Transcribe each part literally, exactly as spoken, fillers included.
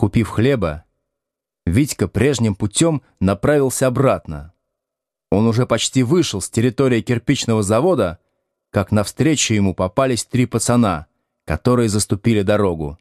Купив хлеба, Витька прежним путем направился обратно. Он уже почти вышел с территории кирпичного завода, как навстречу ему попались три пацана, которые заступили дорогу.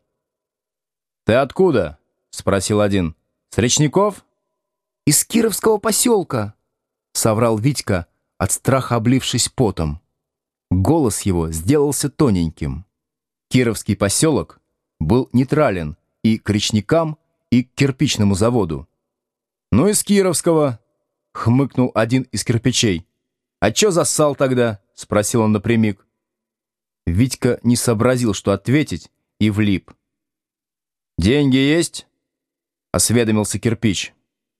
«Ты откуда?» — спросил один. «С Речников?» «Из Кировского поселка», — соврал Витька, от страха облившись потом. Голос его сделался тоненьким. Кировский поселок был нейтрален и к речникам, и к кирпичному заводу. «Ну, из Кировского», — хмыкнул один из кирпичей. «А чё зассал тогда?» — спросил он напрямик. Витька не сообразил, что ответить, и влип. «Деньги есть?» — осведомился кирпич.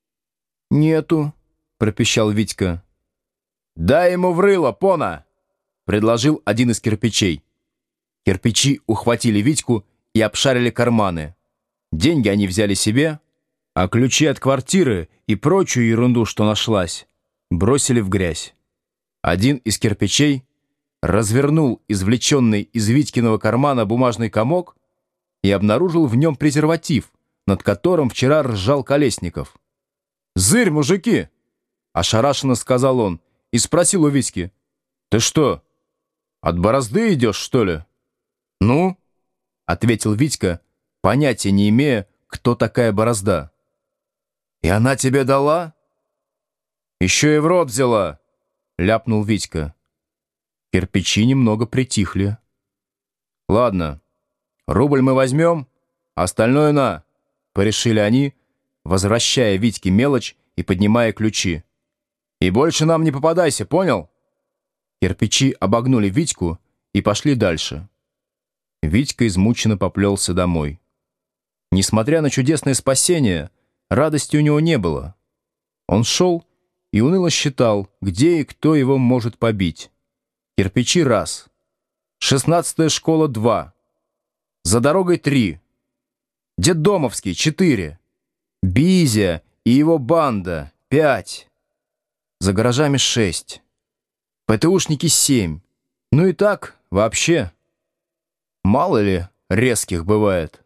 «Нету», — пропищал Витька. «Дай ему в рыло, пона!» — предложил один из кирпичей. Кирпичи ухватили Витьку и обшарили карманы. Деньги они взяли себе, а ключи от квартиры и прочую ерунду, что нашлась, бросили в грязь. Один из кирпичей развернул извлеченный из Витькиного кармана бумажный комок и обнаружил в нем презерватив, над которым вчера ржал Колесников. «Зырь, мужики!» — ошарашенно сказал он и спросил у Витьки. «Ты что, от борозды идешь, что ли?» «Ну?» — ответил Витька, понятия не имея, кто такая борозда. «И она тебе дала?» «Еще и в рот взяла!» — ляпнул Витька. Кирпичи немного притихли. «Ладно, рубль мы возьмем, а остальное на!» — порешили они, возвращая Витьке мелочь и поднимая ключи. «И больше нам не попадайся, понял?» Кирпичи обогнули Витьку и пошли дальше. Витька измученно поплелся домой. Несмотря на чудесное спасение, радости у него не было. Он шел и уныло считал, где и кто его может побить. Кирпичи — раз. Шестнадцатая школа — два. За дорогой — три. Детдомовский — четыре. Бизя и его банда — пять. За гаражами — шесть. ПТУшники — семь. Ну и так, вообще. Мало ли резких бывает.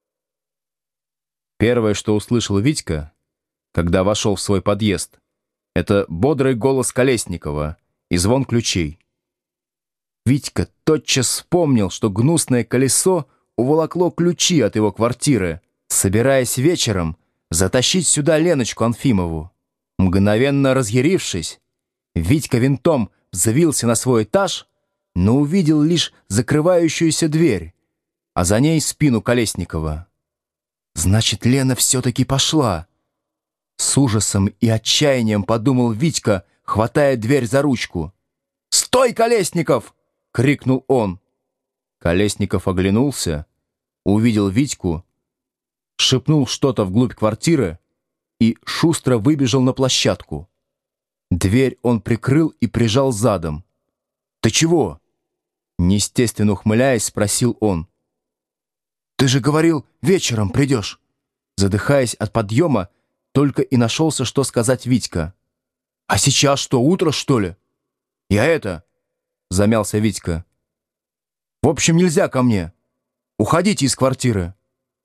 Первое, что услышал Витька, когда вошел в свой подъезд, это бодрый голос Колесникова и звон ключей. Витька тотчас вспомнил, что гнусное колесо уволокло ключи от его квартиры, собираясь вечером затащить сюда Леночку Анфимову. Мгновенно разъярившись, Витька винтом взвился на свой этаж, но увидел лишь закрывающуюся дверь, а за ней спину Колесникова. «Значит, Лена все-таки пошла!» С ужасом и отчаянием подумал Витька, хватая дверь за ручку. «Стой, Колесников!» — крикнул он. Колесников оглянулся, увидел Витьку, шепнул что-то вглубь квартиры и шустро выбежал на площадку. Дверь он прикрыл и прижал задом. «Ты чего?» — неестественно ухмыляясь, спросил он. «Ты же говорил, вечером придешь!» Задыхаясь от подъема, только и нашелся, что сказать Витька. «А сейчас что, утро, что ли?» «Я это...» — замялся Витька. «В общем, нельзя ко мне. Уходите из квартиры».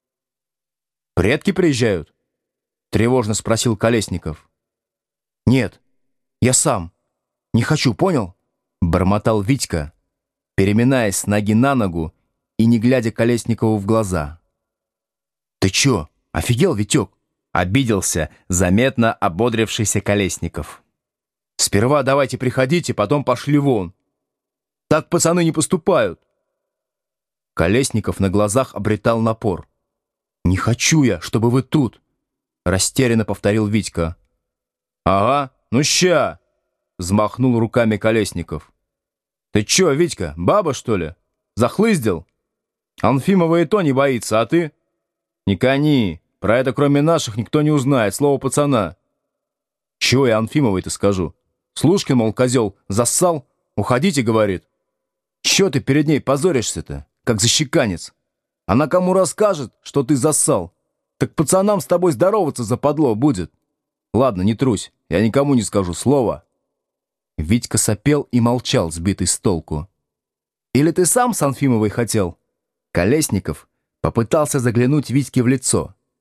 «Предки приезжают?» — тревожно спросил Колесников. «Нет, я сам. Не хочу, понял?» — бормотал Витька, переминаясь с ноги на ногу и не глядя Колесникову в глаза. «Ты чё, офигел, Витёк?» — обиделся заметно ободрившийся Колесников. «Сперва давайте приходите, потом пошли вон. Так пацаны не поступают». Колесников на глазах обретал напор. «Не хочу я, чтобы вы тут», — растерянно повторил Витька. «Ага, ну ща!» — взмахнул руками Колесников. «Ты чё, Витька, баба, что ли? Захлыздил? Анфимова и то не боится, а ты?» «Не кони, про это кроме наших никто не узнает, слово пацана». «Чего я Анфимовой-то скажу? Слушкин, мол, козел, зассал, уходите, говорит». «Чё ты перед ней позоришься-то, как защеканец? Она кому расскажет, что ты зассал, так пацанам с тобой здороваться западло будет. Ладно, не трусь, я никому не скажу слова». Витька сопел и молчал, сбитый с толку. «Или ты сам с Анфимовой хотел?» Колесников попытался заглянуть Витьке в лицо.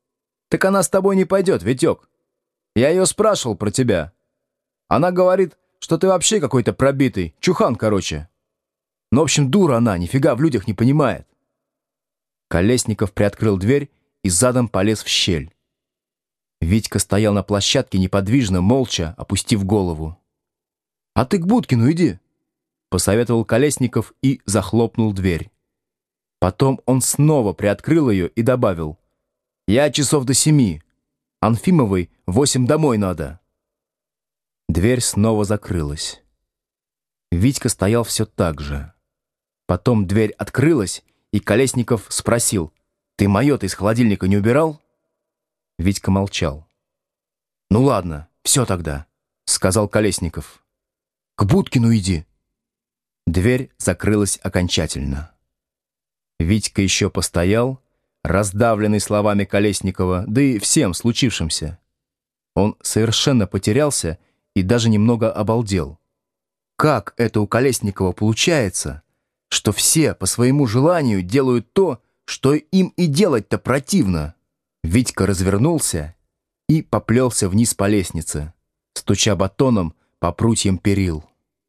Так она с тобой не пойдет, Витек. Я ее спрашивал про тебя. Она говорит, что ты вообще какой-то пробитый, чухан, короче. Ну, в общем, дура она, нифига в людях не понимает». Колесников приоткрыл дверь и задом полез в щель. Витька стоял на площадке неподвижно, молча, опустив голову. «А ты к Будкину иди», — посоветовал Колесников и захлопнул дверь. Потом он снова приоткрыл ее и добавил: «Я часов до семи. Анфимовой восемь домой надо». Дверь снова закрылась. Витька стоял все так же. Потом дверь открылась, и Колесников спросил: «Ты мое-то из холодильника не убирал?» Витька молчал. «Ну ладно, все тогда», — сказал Колесников. «К Будкину иди». Дверь закрылась окончательно. Витька еще постоял, раздавленный словами Колесникова, да и всем случившимся. Он совершенно потерялся и даже немного обалдел. Как это у Колесникова получается, что все по своему желанию делают то, что им и делать-то противно? Витька развернулся и поплелся вниз по лестнице, стуча батоном по прутьям перил.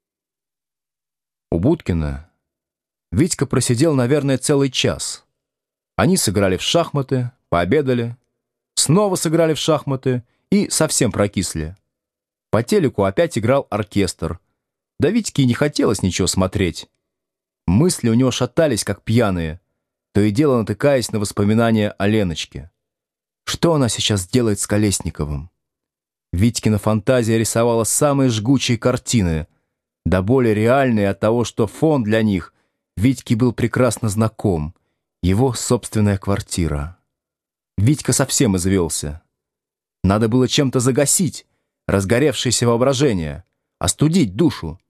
У Будкина Витька просидел, наверное, целый час. Они сыграли в шахматы, пообедали, снова сыграли в шахматы и совсем прокисли. По телеку опять играл оркестр. Да Витьке и не хотелось ничего смотреть. Мысли у него шатались, как пьяные, то и дело натыкаясь на воспоминания о Леночке. Что она сейчас делает с Колесниковым? Витькина фантазия рисовала самые жгучие картины, да более реальные от того, что фон для них Витьке был прекрасно знаком, его собственная квартира. Витька совсем извелся. Надо было чем-то загасить разгоревшееся воображение, остудить душу.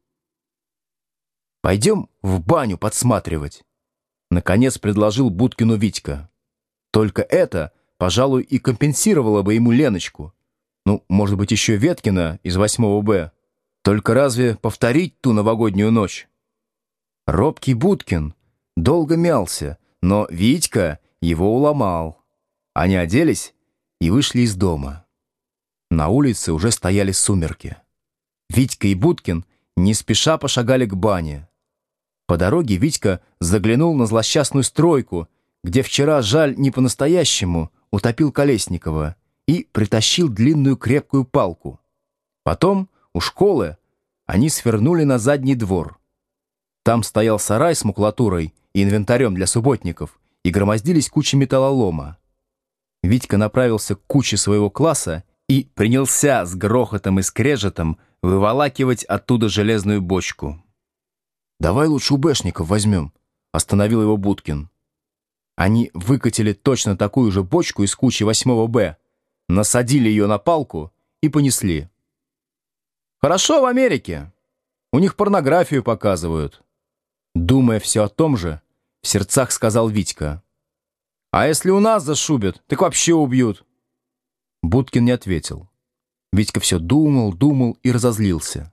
«Пойдем в баню подсматривать», — наконец предложил Будкину Витька. Только это, пожалуй, и компенсировало бы ему Леночку. Ну, может быть, еще Веткина из восьмого Б. Только разве повторить ту новогоднюю ночь? Робкий Будкин долго мялся, но Витька его уломал. Они оделись и вышли из дома. На улице уже стояли сумерки. Витька и Будкин не спеша пошагали к бане. По дороге Витька заглянул на злосчастную стройку, где вчера, жаль, не по-настоящему, утопил Колесникова, и притащил длинную крепкую палку. Потом, у школы, они свернули на задний двор. Там стоял сарай с макулатурой и инвентарем для субботников, и громоздились кучи металлолома. Витька направился к куче своего класса и принялся с грохотом и скрежетом выволакивать оттуда железную бочку. «Давай лучше у бэшников возьмем», — остановил его Будкин. Они выкатили точно такую же бочку из кучи восьмого Б, насадили ее на палку и понесли. «Хорошо в Америке. У них порнографию показывают». Думая все о том же, в сердцах сказал Витька: «А если у нас зашубят, так вообще убьют». Будкин не ответил. Витька все думал, думал и разозлился.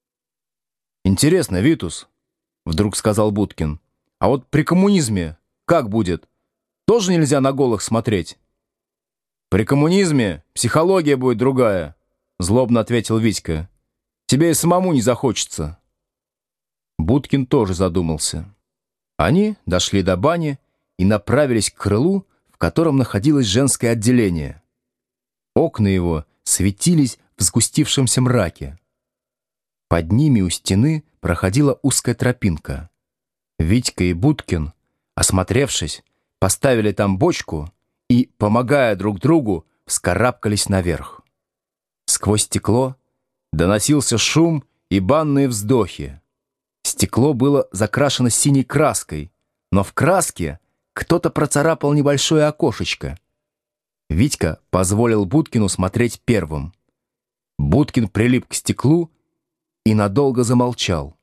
«Интересно, Витус, — вдруг сказал Будкин, — а вот при коммунизме как будет? Тоже нельзя на голых смотреть?» «При коммунизме психология будет другая», — злобно ответил Витька. «Тебе и самому не захочется». Будкин тоже задумался. Они дошли до бани и направились к крылу, в котором находилось женское отделение. Окна его светились в сгустившемся мраке. Под ними у стены проходила узкая тропинка. Витька и Будкин, осмотревшись, поставили там бочку и, помогая друг другу, вскарабкались наверх. Сквозь стекло доносился шум и банные вздохи. Стекло было закрашено синей краской, но в краске кто-то процарапал небольшое окошечко. Витька позволил Будкину смотреть первым. Будкин прилип к стеклу и надолго замолчал.